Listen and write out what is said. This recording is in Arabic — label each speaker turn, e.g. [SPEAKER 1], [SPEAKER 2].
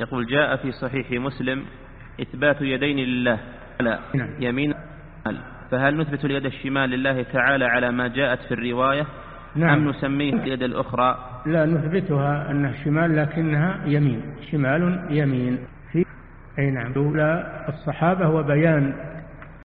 [SPEAKER 1] يقول: جاء في صحيح مسلم إثبات يدين لله على يمين، فهل نثبت اليد الشمال لله تعالى على ما جاءت في الرواية أم نسميه اليد الأخرى؟
[SPEAKER 2] لا، نثبتها أنها شمال لكنها يمين، شمال يمين. في أي نعم. الصحابة وبيان